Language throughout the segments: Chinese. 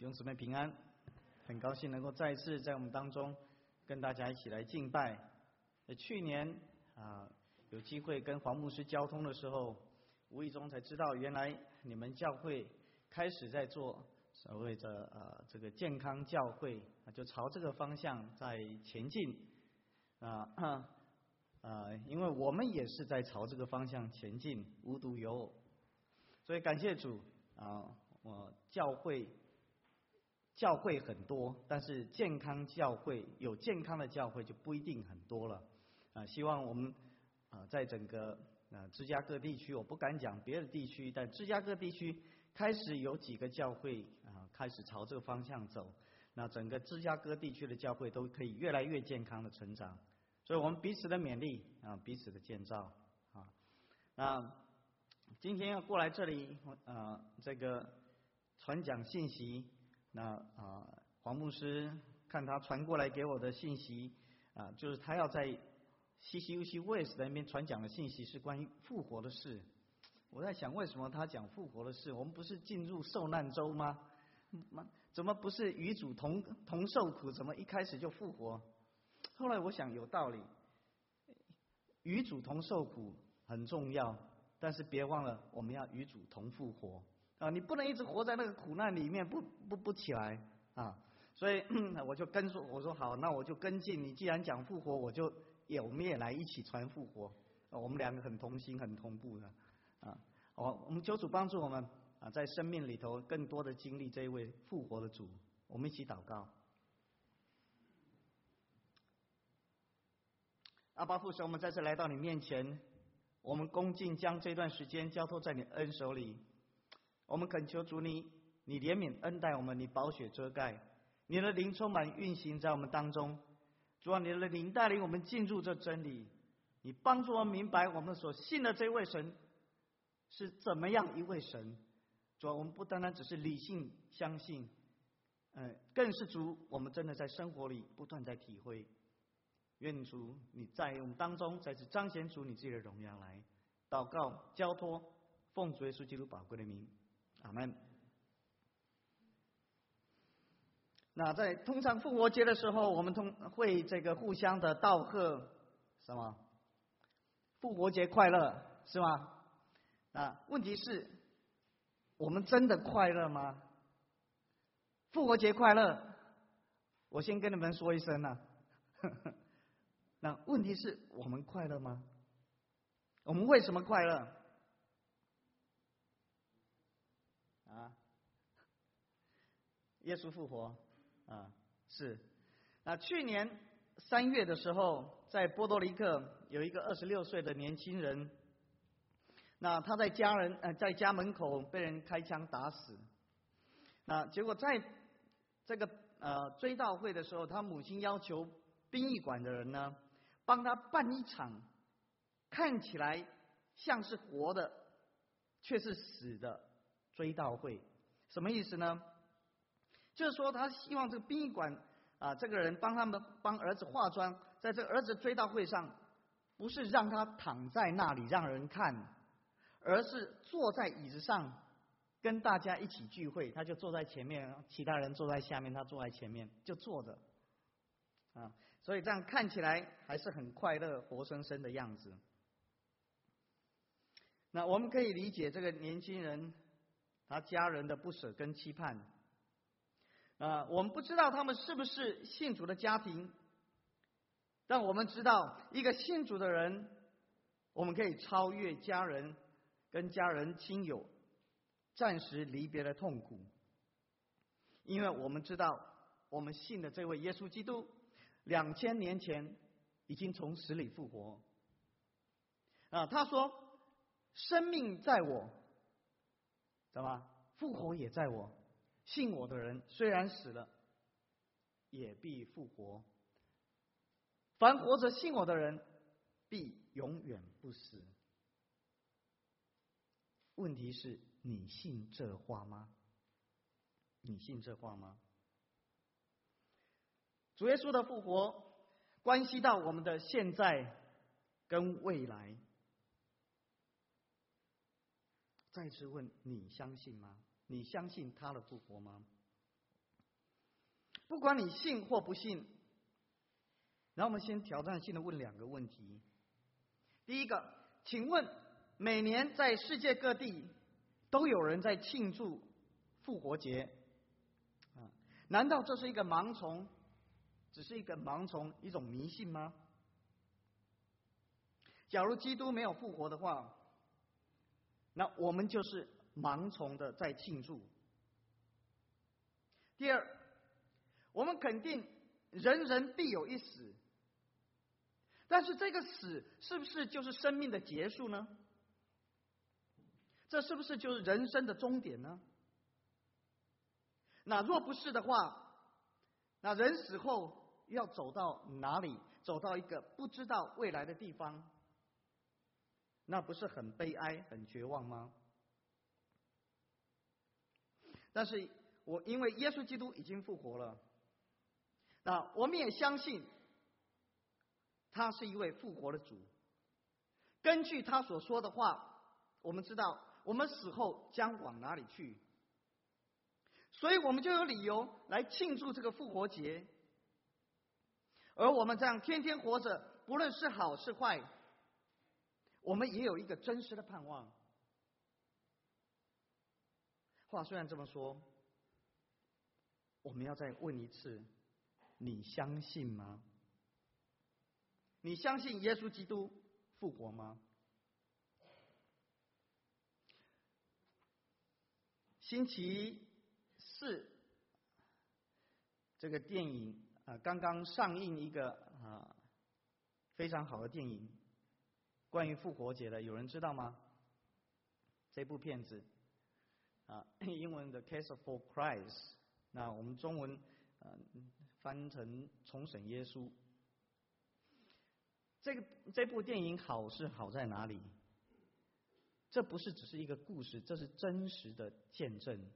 弟兄姊妹平安，很高兴能够再一次在我们当中跟大家一起来敬拜。去年有机会跟黄牧师交通的时候，无意中才知道，原来你们教会开始在做所谓的这个健康教会，就朝这个方向在前进因为我们也是在朝这个方向前进，无独有偶，所以感谢主我教会很多，但是健康教会有健康的教会就不一定很多了希望我们在整个芝加哥地区，我不敢讲别的地区，但芝加哥地区开始有几个教会开始朝这个方向走，那整个芝加哥地区的教会都可以越来越健康的成长，所以我们彼此的勉励彼此的建造那今天要过来这里这个传讲信息，那黄牧师看他传过来给我的信息就是他要在CCUC West 那边传讲的信息是关于复活的事。我在想，为什么他讲复活的事？我们不是进入受难周吗？怎么不是与主同受苦？怎么一开始就复活？后来我想有道理，与主同受苦很重要，但是别忘了我们要与主同复活你不能一直活在那个苦难里面不起来所以我就我说好，那我就跟进你，既然讲复活，我们也来一起传复活我们两个很同心很同步的我们求主帮助我们在生命里头更多的经历这一位复活的主。我们一起祷告。阿爸父神，我们再次来到你面前，我们恭敬将这段时间交托在你恩手里，我们恳求主你怜悯恩待我们，你宝血遮盖，你的灵充满运行在我们当中。主啊，你的灵带领我们进入这真理，你帮助我们明白我们所信的这位神是怎么样一位神。主啊，我们不单单只是理性相信更是主我们真的在生活里不断在体会。愿主你在我们当中再次彰显出你自己的荣耀来。祷告交托奉主耶稣基督宝贵的名，阿们。那在通常复活节的时候，我们会这个互相的道贺什么？复活节快乐，是吗？问题是我们真的快乐吗？复活节快乐，我先跟你们说一声那问题是我们快乐吗？我们为什么快乐耶稣复活是。去年3月的时候，在波多黎各有一个26岁的年轻人，那他在家门口被人开枪打死。结果在这个追悼会的时候，他母亲要求殡仪馆的人呢，帮他办一场看起来像是活的却是死的追悼会。什么意思呢？就是说他希望这个殡仪馆这个人帮儿子化妆，在这个儿子追悼会上，不是让他躺在那里让人看，而是坐在椅子上跟大家一起聚会。他就坐在前面，其他人坐在下面，他坐在前面就坐着所以这样看起来还是很快乐活生生的样子。那我们可以理解这个年轻人他家人的不舍跟期盼我们不知道他们是不是信主的家庭，但我们知道一个信主的人，我们可以超越家人跟家人亲友暂时离别的痛苦，因为我们知道我们信的这位耶稣基督2000年前已经从死里复活他说生命在我，知道吗？复活也在我，信我的人虽然死了也必复活，凡活着信我的人必永远不死。问题是你信这话吗？你信这话吗？主耶稣的复活关系到我们的现在跟未来。再次问，你相信吗？你相信他的复活吗？ 不管你信或不信，然后我们先挑战性的问2个问题。第一个，请问每年在世界各地都有人在庆祝复活节啊？难道这是一个盲从，只是一个盲从，一种迷信吗？假如基督没有复活的话，那我们就是盲从的在庆祝。第二，我们肯定人人必有一死，但是这个死是不是就是生命的结束呢？这是不是就是人生的终点呢？那若不是的话，那人死后要走到哪里？走到一个不知道未来的地方，那不是很悲哀、很绝望吗？但是因为耶稣基督已经复活了，那我们也相信他是一位复活的主。根据他所说的话，我们知道我们死后将往哪里去，所以我们就有理由来庆祝这个复活节。而我们这样天天活着，不论是好是坏，我们也有一个真实的盼望。话虽然这么说，我们要再问一次，你相信吗？你相信耶稣基督复活吗？星期4这个电影刚刚上映一个非常好的电影，关于复活节的，有人知道吗？这部片子英文的 Case for Christ， 那我们中文翻成重审耶稣。这部电影好是好在哪里？这不是只是一个故事，这是真实的见证。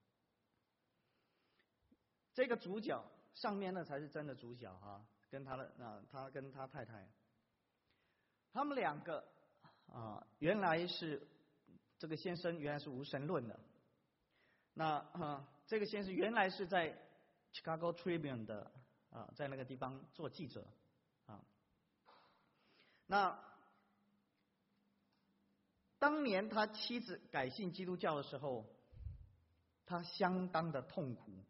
这个主角上面那才是真的主角跟他跟他太太，他们2个原来是这个先生原来是无神论的。那这个先生原来是在 Chicago Tribune 的在那个地方做记者那当年他妻子改信基督教的时候，他相当的痛苦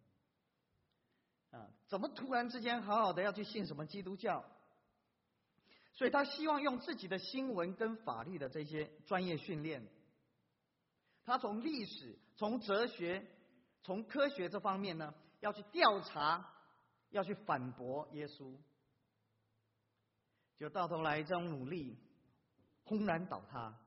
怎么突然之间好好的要去信什么基督教？所以他希望用自己的新闻跟法律的这些专业训练，他从历史、从哲学、从科学这方面呢，要去调查，要去反驳耶稣。就到头来这种努力轰然倒塌，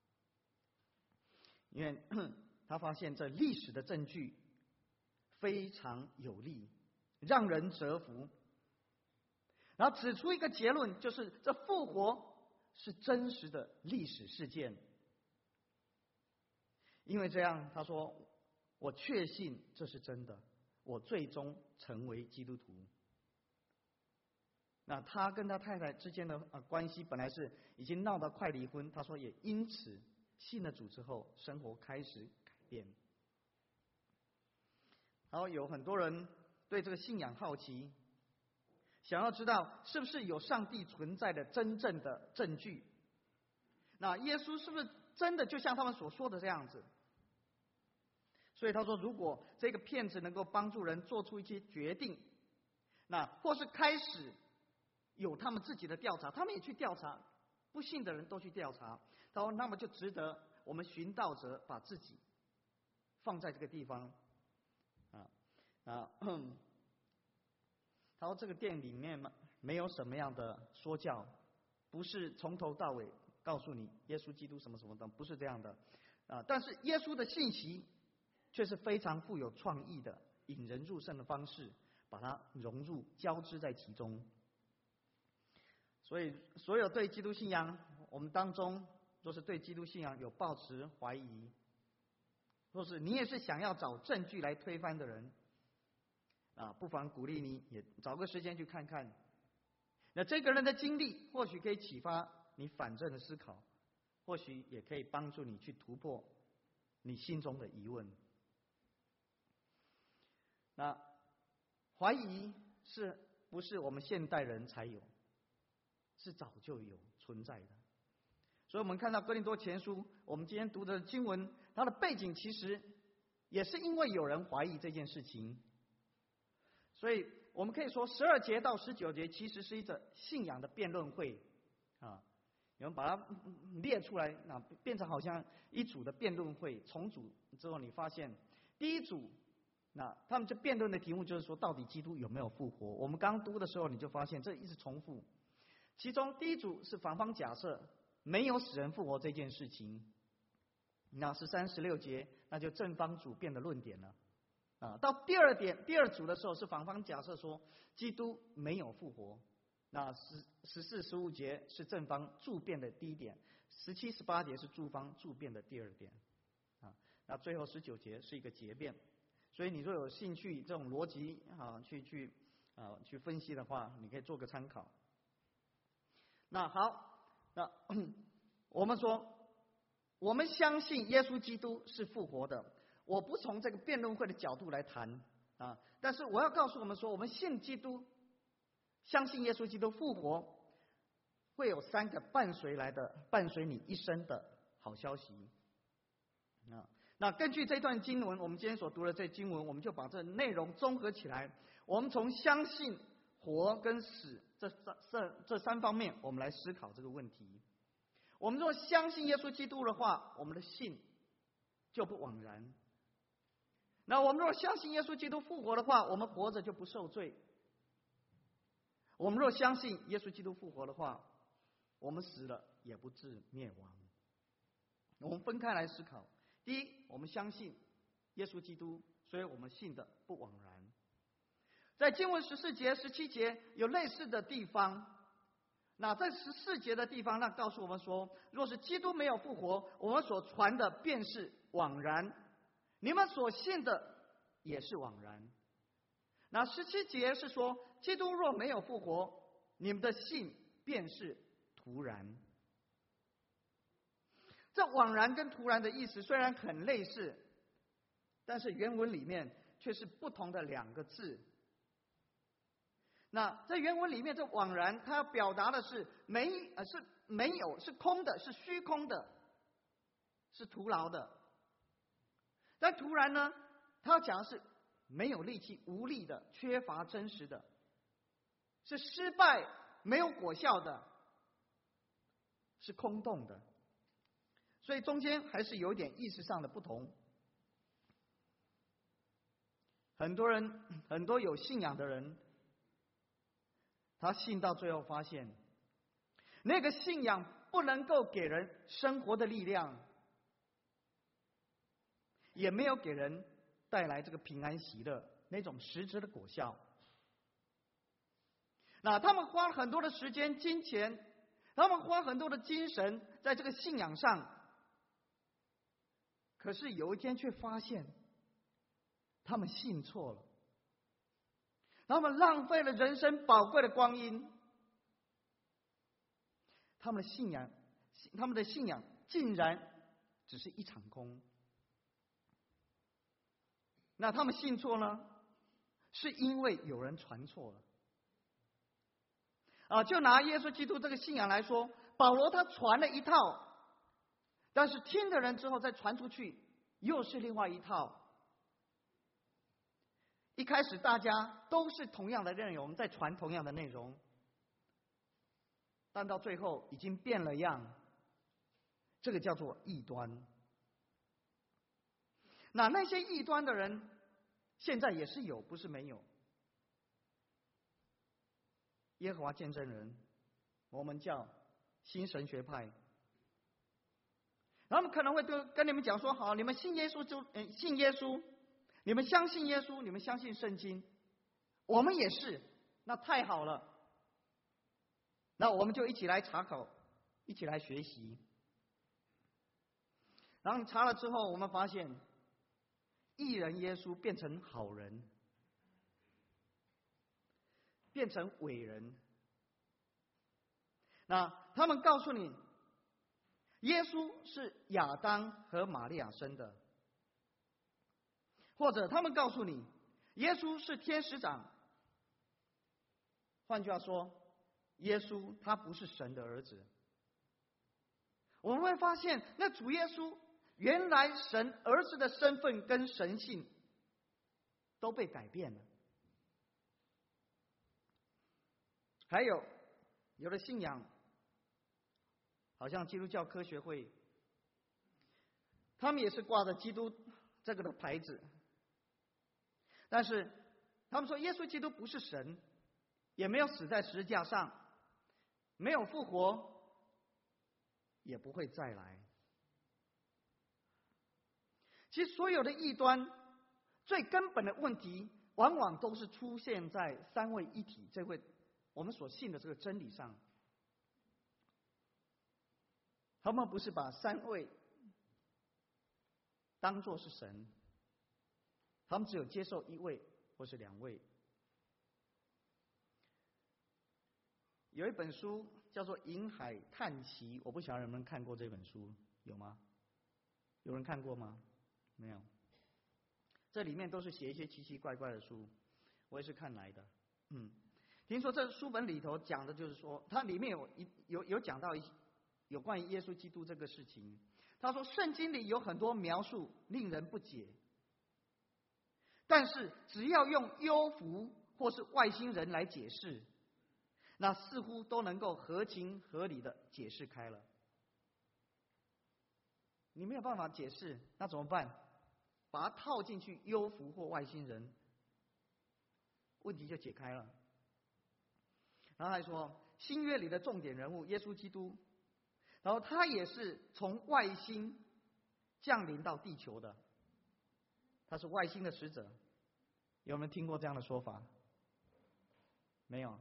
因为他发现这历史的证据非常有力，让人折服。然后指出一个结论，就是这复活是真实的历史事件。因为这样，他说：“我确信这是真的，我最终成为基督徒。”那他跟他太太之间的关系本来是已经闹到快离婚，他说也因此信了主之后，生活开始改变。然后有很多人对这个信仰好奇，想要知道是不是有上帝存在的真正的证据。那耶稣是不是真的就像他们所说的这样子？所以他说，如果这个骗子能够帮助人做出一些决定，那或是开始有他们自己的调查，他们也去调查，不信的人都去调查，他说那么就值得我们寻道者把自己放在这个地方他说这个电影里面没有什么样的说教，不是从头到尾告诉你耶稣基督什么什么的，不是这样的但是耶稣的信息却是非常富有创意的，引人入胜的方式，把它融入交织在其中。所以所有对基督信仰，我们当中若是对基督信仰有抱持怀疑，若是你也是想要找证据来推翻的人不妨鼓励你也找个时间去看看，那这个人的经历或许可以启发你反正的思考，或许也可以帮助你去突破你心中的疑问。那怀疑是不是我们现代人才有？是早就有存在的。所以我们看到哥林多前书，我们今天读的经文，它的背景其实也是因为有人怀疑这件事情。所以我们可以说12节到19节其实是一个信仰的辩论会啊，有人把它列出来，那变成好像一组的辩论会。重组之后，你发现第一组，那他们就辩论的题目就是说，到底基督有没有复活？我们刚读的时候，你就发现这一直重复。其中第一组是反方假设没有使人复活这件事情，那13、16节，那就正方主辩的论点了。到第二组的时候是反方假设说基督没有复活，那14、15节是正方助辩的第一点，17、18节是助方助辩的第二点，那最后19节是一个结辩。所以你若有兴趣这种逻辑去分析的话，你可以做个参考。那好，那我们说我们相信耶稣基督是复活的。我不从这个辩论会的角度来谈但是我要告诉我们说，我们信基督，相信耶稣基督复活，会有3个伴随你一生的好消息。那根据这段经文，我们今天所读的这经文，我们就把这内容综合起来，我们从相信、活跟死这3方面，我们来思考这个问题。我们若相信耶稣基督的话，我们的信就不枉然。那我们若相信耶稣基督复活的话，我们活着就不受罪。我们若相信耶稣基督复活的话，我们死了也不致灭亡。我们分开来思考。第一，我们相信耶稣基督，所以我们信的不枉然。在经文14节、17节有类似的地方。那在14节的地方，那告诉我们说，若是基督没有复活，我们所传的便是枉然，你们所信的也是枉然。那17节是说，基督若没有复活，你们的信便是徒然。这枉然跟徒然的意思虽然很类似，但是原文里面却是不同的2个字。那在原文里面，这枉然它要表达的是没有，是空的，是虚空的，是徒劳的。但徒然呢，它要讲的是没有力气、无力的、缺乏真实的，是失败、没有果效的，是空洞的。所以中间还是有点意识上的不同。很多有信仰的人，他信到最后发现，那个信仰不能够给人生活的力量，也没有给人带来这个平安喜乐那种实质的果效。那他们花了很多的时间、金钱，他们花很多的精神在这个信仰上，可是有一天却发现，他们信错了，他们浪费了人生宝贵的光阴，他们的信仰竟然只是一场空。那他们信错呢，是因为有人传错了。就拿耶稣基督这个信仰来说，保罗他传了一套，但是听的人之后再传出去，又是另外一套。一开始大家都是同样的内容，在传同样的内容，但到最后已经变了样，这个叫做异端。那些异端的人，现在也是有，不是没有。耶和华见证人，我们叫新神学派，他们可能会跟你们讲说：好，你们信耶稣就信耶稣，你们相信耶稣，你们相信圣经，我们也是，那太好了。那我们就一起来查考，一起来学习。然后查了之后，我们发现，义人耶稣变成好人，变成伟人。那他们告诉你，耶稣是亚当和玛利亚生的，或者他们告诉你，耶稣是天使长， 换句话说，耶稣他不是神的儿子。我们会发现，那主耶稣原来神儿子的身份跟神性都被改变了。还有的信仰，好像基督教科学会，他们也是挂着基督这个的牌子，但是他们说耶稣基督不是神，也没有死在十字架上，没有复活，也不会再来。其实所有的异端最根本的问题，往往都是出现在三位一体这位我们所信的这个真理上。他们不是把三位当作是神，他们只有接受一位或是两位。有一本书叫做《银海叹息》，我不晓得有没有人看过这本书，有吗？有人看过吗？没有。这里面都是写一些奇奇怪怪的书，我也是看来的。听说这书本里头讲的就是说，它里面有讲到有关于耶稣基督这个事情。他说圣经里有很多描述令人不解，但是只要用幽浮或是外星人来解释，那似乎都能够合情合理的解释开了。你没有办法解释，那怎么办？把它套进去幽浮或外星人，问题就解开了。然后还说新约里的重点人物耶稣基督，然后他也是从外星降临到地球的，他是外星的使者。有没有听过这样的说法？没有。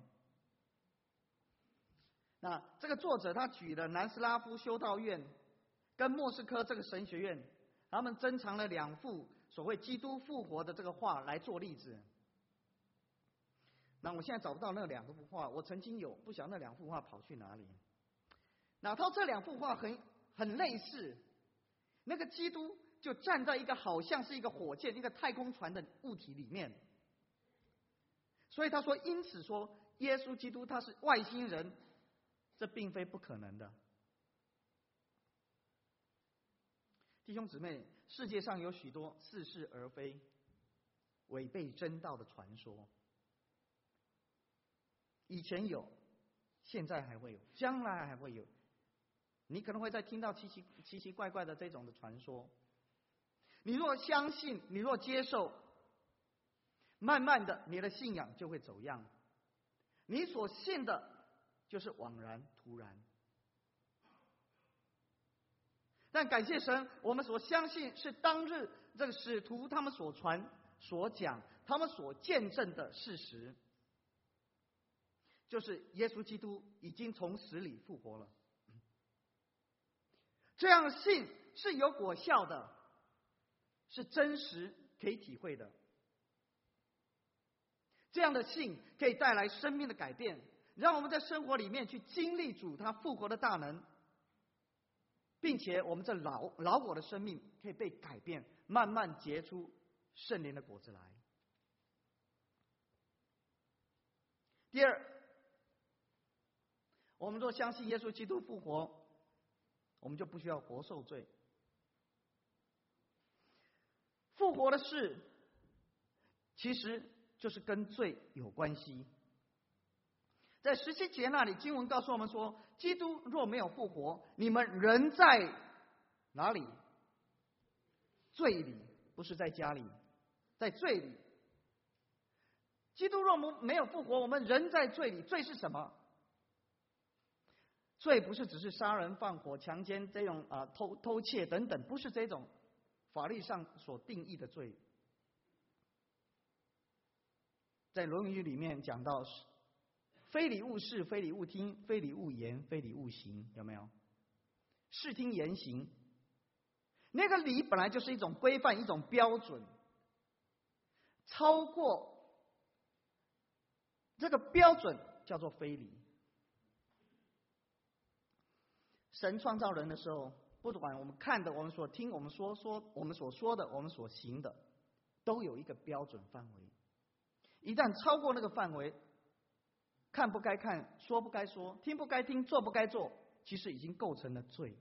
那这个作者他举了南斯拉夫修道院跟莫斯科这个神学院，他们珍藏了两幅所谓基督复活的这个画来做例子。那我现在找不到那两幅画，我曾经有，不晓得那两幅画跑去哪里。那他这两幅画很类似，那个基督就站在一个好像是一个火箭、一个太空船的物体里面。所以他说，因此说耶稣基督他是外星人，这并非不可能的。弟兄姊妹，世界上有许多似是而非、违背真道的传说，以前有，现在还会有，将来还会有。你可能会再听到奇奇怪怪的这种的传说。你若相信，你若接受，慢慢的你的信仰就会走样。你所信的就是枉然突然。但感谢神，我们所相信是当日这个使徒他们所传所讲，他们所见证的事实，就是耶稣基督已经从死里复活了。这样信是有果效的，是真实可以体会的。这样的信可以带来生命的改变，让我们在生活里面去经历主他复活的大能，并且我们这老我的生命可以被改变，慢慢结出圣灵的果子来。第二，我们若相信耶稣基督复活，我们就不需要活受罪。复活的事其实就是跟罪有关系。在17节那里，经文告诉我们说，基督若没有复活，你们仍在哪里？罪里，不是在家里，在罪里。基督若没有复活，我们仍在罪里。罪是什么？罪不是只是杀人放火强奸这种偷窃等等，不是这种法律上所定义的罪。在论语里面讲到，非礼勿视，非礼勿听，非礼勿言，非礼勿行，有没有？视听言行，那个礼本来就是一种规范，一种标准，超过这个标准叫做非礼。神创造人的时候，不管我们看的、我们所听、我们我们所说的、我们所行的，都有一个标准范围。一旦超过那个范围， 看不该看，说不该说，听不该听，做不该做，其实已经构成了罪。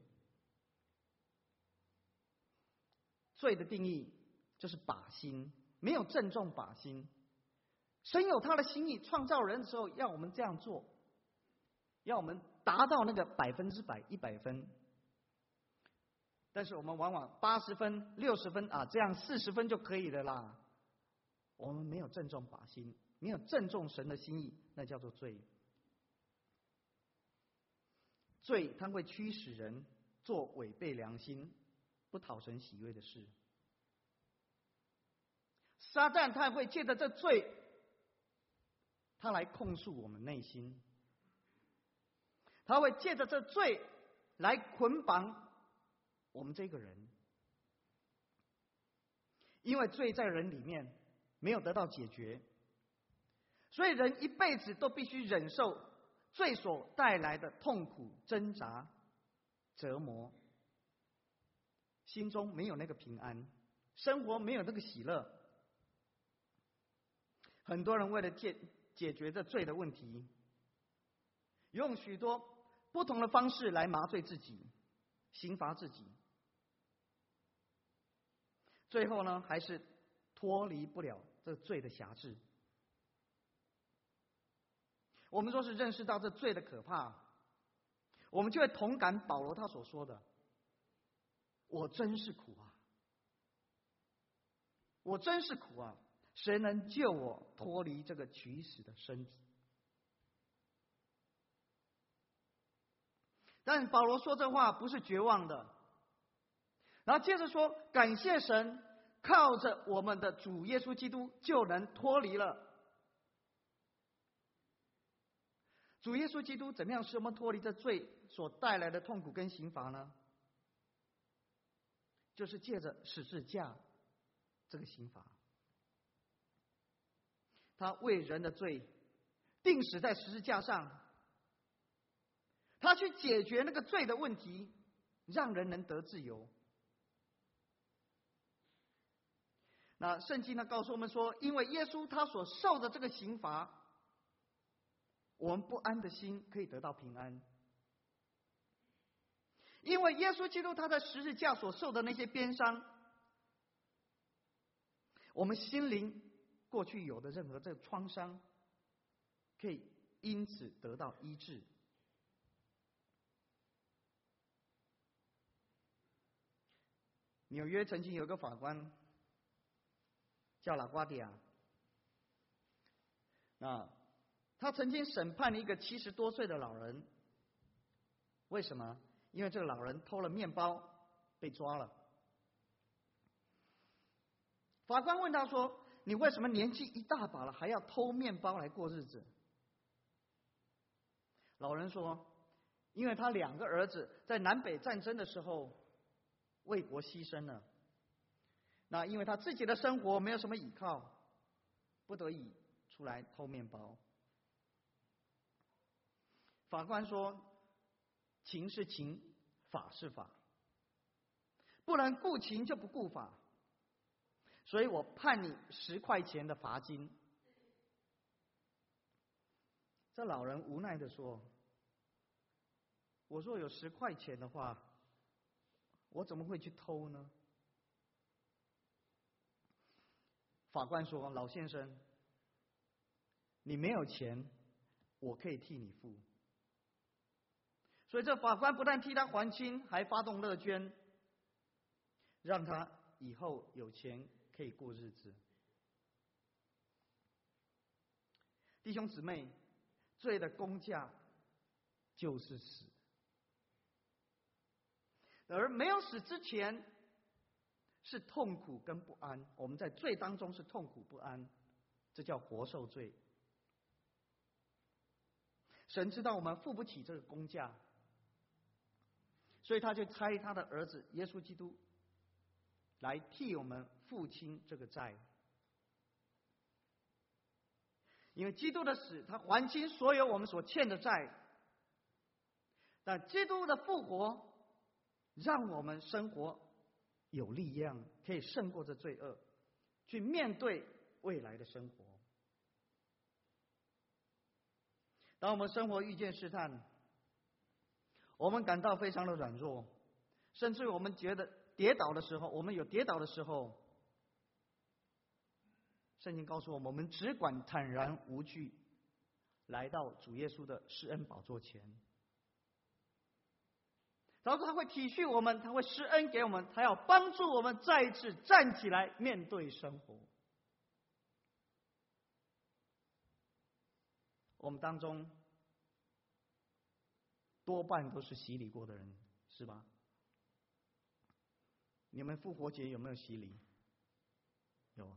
罪的定义就是把心，没有正中把心。神有他的心意，创造人的时候要我们这样做，要我们达到那个100%、100分。但是我们往往80分、60分啊，这样40分就可以了啦。我们没有正中把心，没有正中神的心意，那叫做罪。罪它会驱使人做违背良心、不讨神喜悦的事。撒旦他会借着这罪，他来控诉我们内心，他会借着这罪来捆绑我们这个人。因为罪在人里面没有得到解决，所以人一辈子都必须忍受罪所带来的痛苦、挣扎、折磨，心中没有那个平安，生活没有那个喜乐。很多人为了解决这罪的问题，用许多不同的方式来麻醉自己、刑罚自己，最后呢，还是脱离不了这罪的辖制。我们若是认识到这罪的可怕，我们就会同感保罗他所说的：“我真是苦啊！我真是苦啊！谁能救我脱离这个取死的身体？”但保罗说这话不是绝望的，然后接着说：“感谢神，靠着我们的主耶稣基督就能脱离了。”主耶稣基督怎么样使我们脱离这罪所带来的痛苦跟刑罚呢？就是借着十字架这个刑罚，他为人的罪钉死在十字架上，他去解决那个罪的问题，让人能得自由。那圣经呢告诉我们说，因为耶稣他所受的这个刑罚，我们不安的心可以得到平安。因为耶稣基督他在十字架所受的那些鞭伤，我们心灵过去有的任何这个创伤，可以因此得到医治。纽约曾经有一个法官叫拉瓜迪亚，那他曾经审判了一个70多岁的老人。为什么？因为这个老人偷了面包被抓了。法官问他说：“你为什么年纪一大把了还要偷面包来过日子？”老人说：“因为他2个儿子在南北战争的时候为国牺牲了，那因为他自己的生活没有什么依靠，不得已出来偷面包。”法官说：“情是情，法是法，不能顾情就不顾法，所以我判你10块钱的罚金。”这老人无奈地说：“我若有10块钱的话，我怎么会去偷呢？”法官说：“老先生，你没有钱，我可以替你付。”所以这法官不但替他还清，还发动乐捐，让他以后有钱可以过日子。弟兄姊妹，罪的工价就是死，而没有死之前是痛苦跟不安。我们在罪当中是痛苦不安，这叫活受罪。神知道我们付不起这个工价，所以他就差他的儿子耶稣基督来替我们付清这个债。因为基督的死，他还清所有我们所欠的债。但基督的复活，让我们生活有力量，可以胜过这罪恶，去面对未来的生活。 当我们生活遇见试探，我们感到非常的软弱，甚至我们觉得跌倒的时候，我们有跌倒的时候，圣经告诉我们，我们只管坦然无惧，来到主耶稣的施恩宝座前。然后他会体恤我们，他会施恩给我们，他要帮助我们再一次站起来面对生活。我们当中多半都是洗礼过的人，是吧？你们复活节有没有洗礼？有。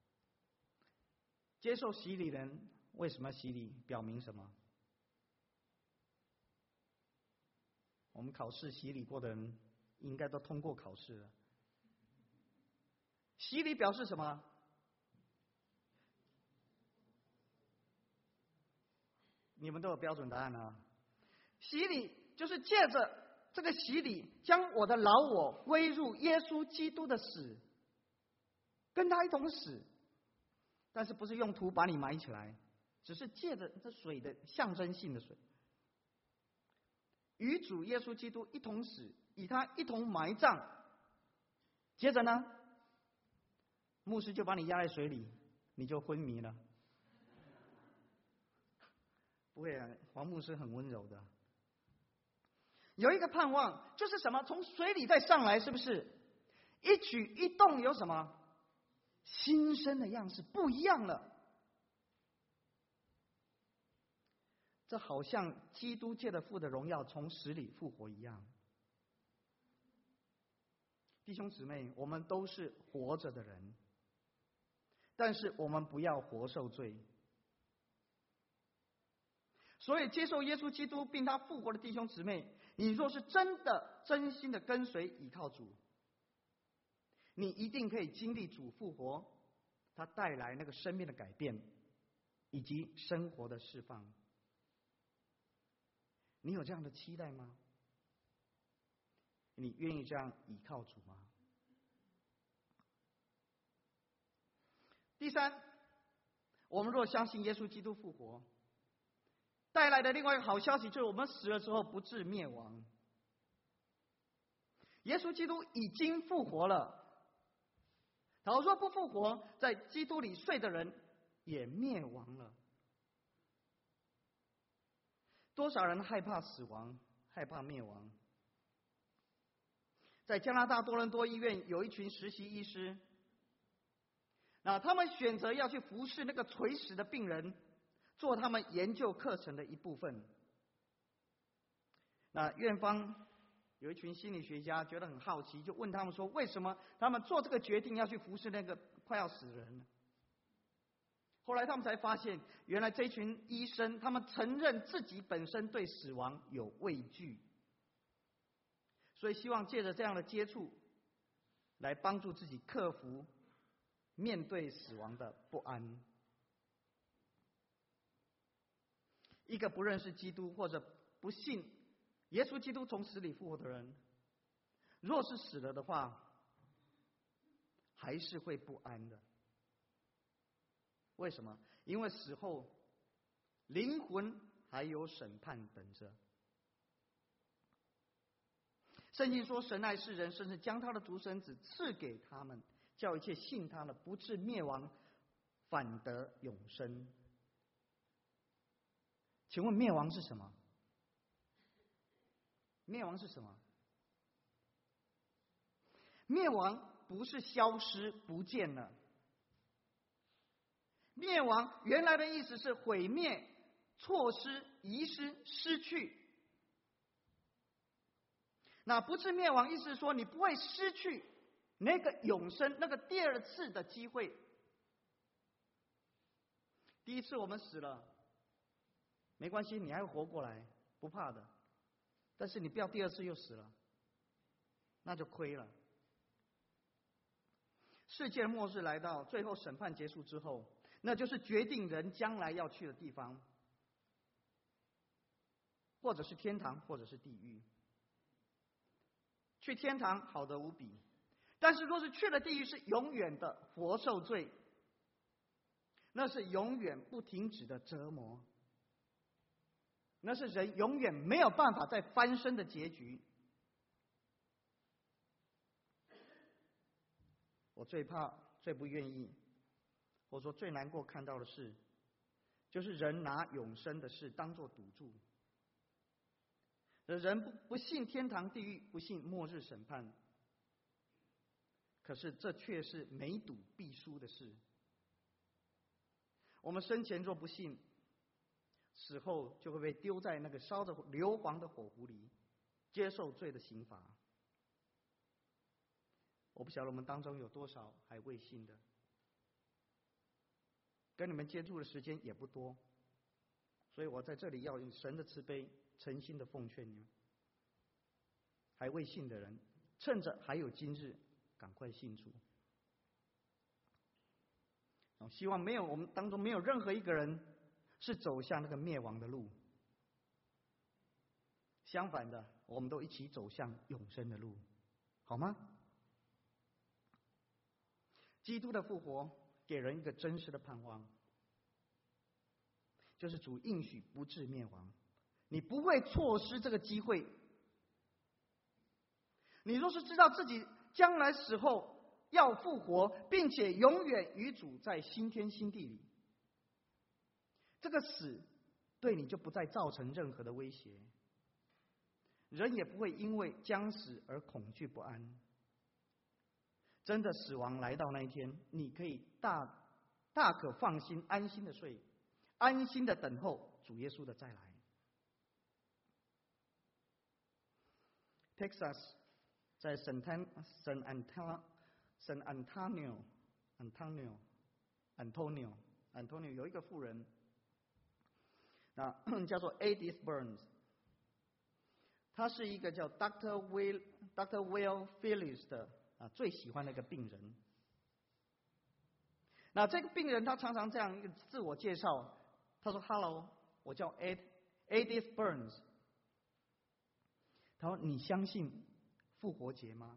接受洗礼人为什么洗礼？表明什么？我们考试洗礼过的人应该都通过考试了。洗礼表示什么？你们都有标准答案啊。洗礼就是借着这个洗礼，将我的老我归入耶稣基督的死，跟他一同死。但是不是用土把你埋起来，只是借着这水的象征性的水，与主耶稣基督一同死，与他一同埋葬。接着呢，牧师就把你压在水里，你就昏迷了。不会啊，黄牧师很温柔的。有一个盼望，就是什么？从水里再上来，是不是？一举一动有什么？新生的样式不一样了。这好像基督借着父的荣耀从死里复活一样。弟兄姊妹，我们都是活着的人，但是我们不要活受罪。所以接受耶稣基督并他复活的弟兄姊妹，你若是真的真心的跟随倚靠主，你一定可以经历主复活他带来那个生命的改变以及生活的释放。你有这样的期待吗？你愿意这样倚靠主吗？第三，我们若相信耶稣基督复活带来的另外一个好消息，就是我们死了之后不致灭亡。耶稣基督已经复活了，倘若不复活，在基督里睡的人也灭亡了。多少人害怕死亡，害怕灭亡？在加拿大多伦多医院有一群实习医师，那他们选择要去服侍那个垂死的病人，做他们研究课程的一部分。那院方有一群心理学家觉得很好奇，就问他们说，为什么他们做这个决定要去服侍那个快要死的人呢？后来他们才发现，原来这群医生他们承认自己本身对死亡有畏惧，所以希望借着这样的接触来帮助自己克服面对死亡的不安。一个不认识基督或者不信耶稣基督从死里复活的人，若是死了的话，还是会不安的。为什么？因为死后灵魂还有审判等着。圣经说，神爱世人，甚至将他的独生子赐给他们，叫一切信他的不至灭亡，反得永生。请问灭亡是什么？灭亡是什么？灭亡不是消失不见了。灭亡原来的意思是毁灭、错失、遗失、失去。那不是灭亡，意思是说你不会失去那个永生，那个第二次的机会。第一次我们死了，没关系，你还会活过来，不怕的。但是你不要第二次又死了，那就亏了。世界末日来到，最后审判结束之后，那就是决定人将来要去的地方，或者是天堂，或者是地狱。去天堂好得无比，但是若是去了地狱，是永远的活受罪，那是永远不停止的折磨。 那是人永远没有办法再翻身的结局。我最怕、最不愿意，或者说最难过看到的事，就是人拿永生的事当作赌注。人不信天堂地狱，不信末日审判，可是这却是每赌必输的事。我们生前若不信，死后就会被丢在那个烧着硫磺的火湖里，接受罪的刑罚。我不晓得我们当中有多少还未信的，跟你们接触的时间也不多，所以我在这里要用神的慈悲诚心的奉劝你们，还未信的人，趁着还有今日，赶快信主。希望我们当中没有任何一个人是走向那个灭亡的路，相反的，我们都一起走向永生的路，好吗？基督的复活给人一个真实的盼望，就是主应许不至灭亡，你不会错失这个机会。你若是知道自己将来死后要复活，并且永远与主在新天新地里，这个死对你就不再造成任何的威胁，人也不会因为将死而恐惧不安。真的死亡来到那一天，你可以大可放心安心的睡，安心的等候主耶稣的再来。Texas 在圣Antonio 有一个妇人，叫做 Edith Burns， 她是一个叫 Dr. Will Phillips 的最喜欢的一个病人。那这个病人他常常这样一个自我介绍，他说 ：“Hello， 我叫 Edith Burns。”他说：“你相信复活节吗？”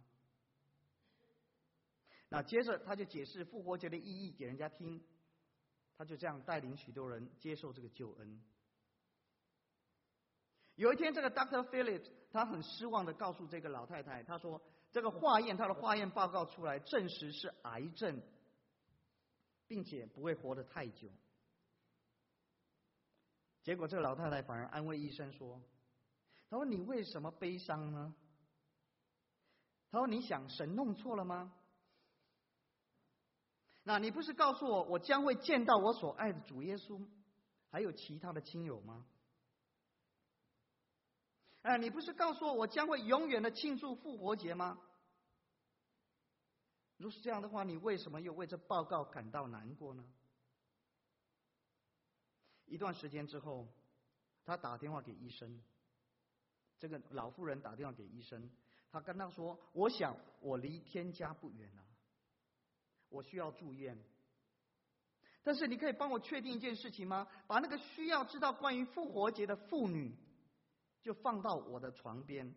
那接着他就解释复活节的意义给人家听，他就这样带领许多人接受这个救恩。有一天，这个 Dr. Phillips 他很失望的告诉这个老太太，他说：“这个他的化验报告出来，证实是癌症，并且不会活得太久。”结果这个老太太反而安慰医生说：“他说你为什么悲伤呢？他说你想神弄错了吗？那你不是告诉我将会见到我所爱的主耶稣，还有其他的亲友吗？你不是告诉我将会永远的庆祝复活节吗？如是这样的话，你为什么又为这报告感到难过呢？”一段时间之后，他打电话给医生，这个老妇人打电话给医生，他跟他说：“我想我离天家不远了，我需要住院。但是你可以帮我确定一件事情吗？把那个需要知道关于复活节的妇女就放到我的床边。”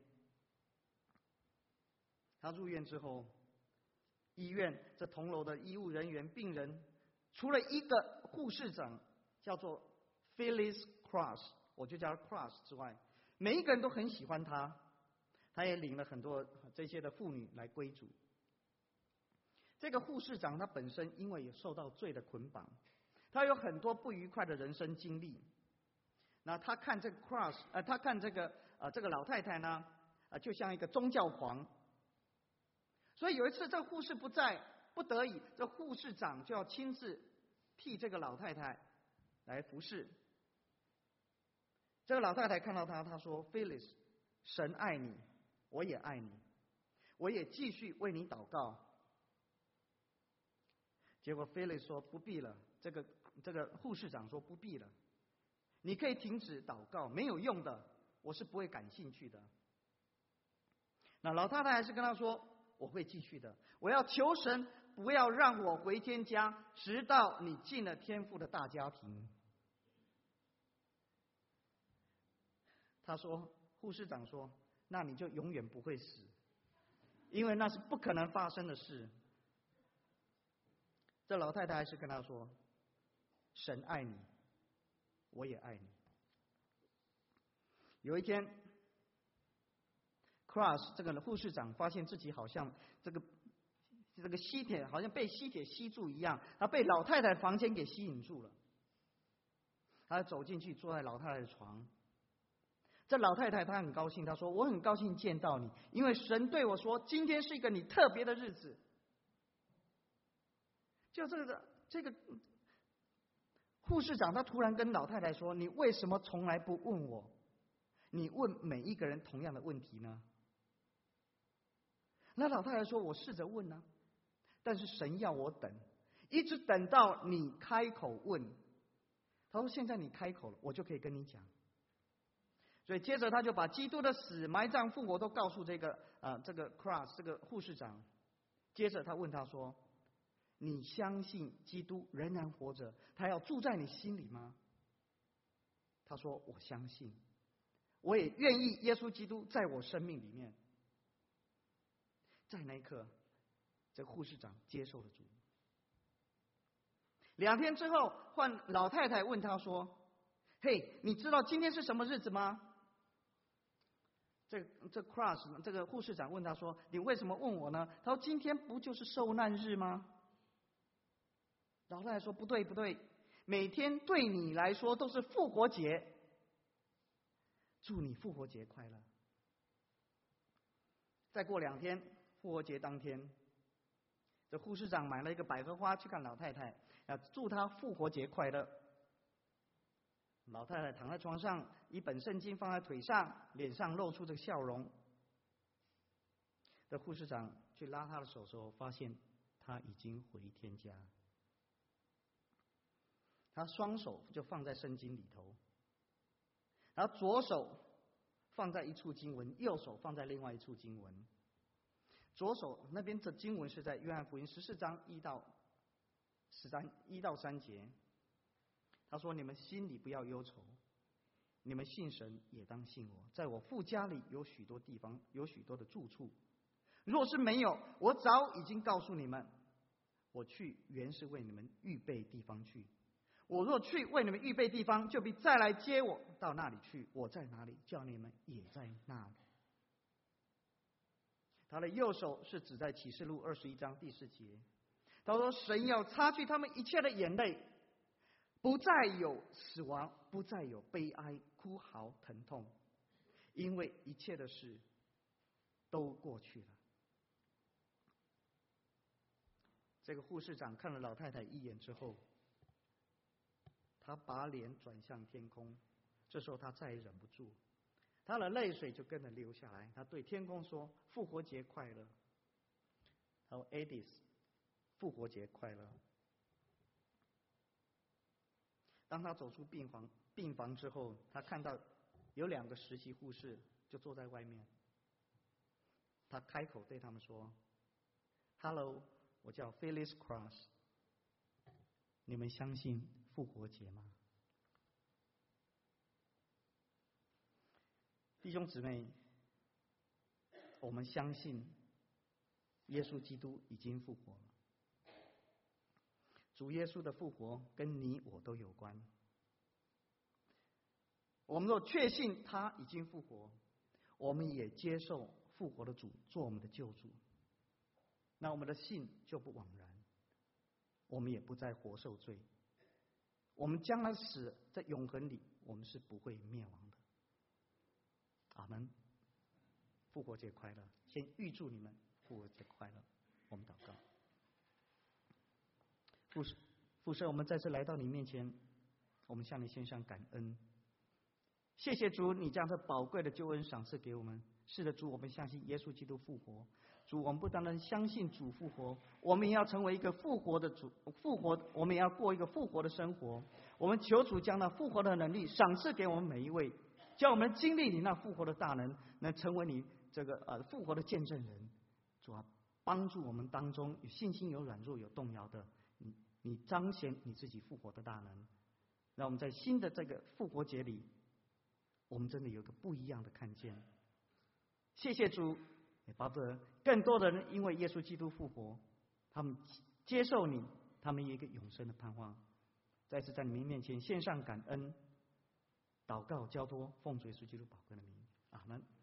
他入院之后，医院这同楼的医务人员、病人，除了一个护士长叫做 Phyllis Cross， 我就叫他 Cross 之外，每一个人都很喜欢他。他也领了很多这些的妇女来归主。这个护士长他本身因为也受到罪的捆绑，他有很多不愉快的人生经历。那他看这个 Cross， 他看这个老太太呢，就像一个宗教狂。所以有一次这个护士不在，不得已这护士长就要亲自替这个老太太来服侍。这个老太太看到他，她说 ：“Phyllis， 神爱你，我也爱你，我也继续为你祷告。”结果 Phyllis 说：“不必了。”这个护士长说：“不必了，你可以停止祷告，没有用的，我是不会感兴趣的。”那老太太还是跟他说：“我会继续的，我要求神不要让我回天家，直到你进了天父的大家庭。”他说，护士长说：“那你就永远不会死，因为那是不可能发生的事。”这老太太还是跟他说：“神爱你，我也爱你。” 有一天 ，Cross 这个护士长发现自己好像这个吸铁好像被吸铁吸住一样，他被老太太房间给吸引住了。他走进去，坐在老太太的床。这老太太她很高兴，她说：“我很高兴见到你，因为神对我说，今天是一个你特别的日子。”就这个护士长，他突然跟老太太说：“你为什么从来不问我？你问每一个人同样的问题呢？”那老太太说：“我试着问呢，但是神要我等，一直等到你开口问。”他说：“现在你开口了，我就可以跟你讲。”所以接着他就把基督的死、埋葬、复活都告诉这个Cross 这个护士长。接着他问他说：“你相信基督仍然活着，他要住在你心里吗？”他说：“我相信，我也愿意耶稣基督在我生命里面。”在那一刻，这个护士长接受了主。2天之后，换老太太问他说：“嘿，你知道今天是什么日子吗？”这 Cross 这个护士长问他说：“你为什么问我呢？”他说：“今天不就是受难日吗？”老太太说：“不对，不对，每天对你来说都是复活节。祝你复活节快乐。”再过2天，复活节当天，这护士长买了一个百合花去看老太太，要祝她复活节快乐。老太太躺在床上，一本圣经放在腿上，脸上露出这个笑容。这护士长去拉她的手的时候，发现她已经回天家。他双手就放在圣经里头，然后左手放在一处经文，右手放在另外一处经文。左手那边的经文是在约翰福音14章1到3节。他说：“你们心里不要忧愁，你们信神也当信我。在我父家里有许多地方，有许多的住处。若是没有，我早已经告诉你们。我去原是为你们预备地方去。我若去为你们预备地方，就必再来接我到那里去。我在哪里，叫你们也在那里。”他的右手是指在启示录21章第4节。他说：“神要擦去他们一切的眼泪，不再有死亡，不再有悲哀、哭嚎、疼痛，因为一切的事都过去了。”这个护士长看了老太太一眼之后，他把脸转向天空。这时候他再也忍不住，他的泪水就跟着流下来。他对天空说：“复活节快乐。”他说 ：“Edis， 复活节快乐。”当他走出病房之后，他看到有2个实习护士就坐在外面。他开口对他们说 ：“Hello， 我叫 Phyllis Cross， 你们相信复活节吗？”弟兄姊妹，我们相信耶稣基督已经复活了。主耶稣的复活跟你我都有关。我们若确信他已经复活，我们也接受复活的主做我们的救主，那我们的信就不枉然，我们也不再活受罪。我们将来死在永恒里，我们是不会灭亡的。阿们。复活节快乐！先预祝你们复活节快乐。我们祷告。父神，我们再次来到你面前，我们向你献上感恩。谢谢主，你将这宝贵的救恩赏赐给我们。是的，主，我们相信耶稣基督复活。主，我们不单单相信主复活，我们也要成为一个复活的主，我们也要过一个复活的生活。我们求主将那复活的能力赏赐给我们每一位，叫我们经历你那复活的大能，能成为你这个复活的见证人。主啊，帮助我们当中有信心、有软弱、有动摇的，你彰显你自己复活的大能，让我们在新的这个复活节里，我们真的有个不一样的看见。谢谢主，也巴不得更多的人因为耶稣基督复活，他们接受你，他们有一个永生的盼望。再次在你们面前献上感恩， 祷告交托，奉主耶稣基督宝贵的名，阿门。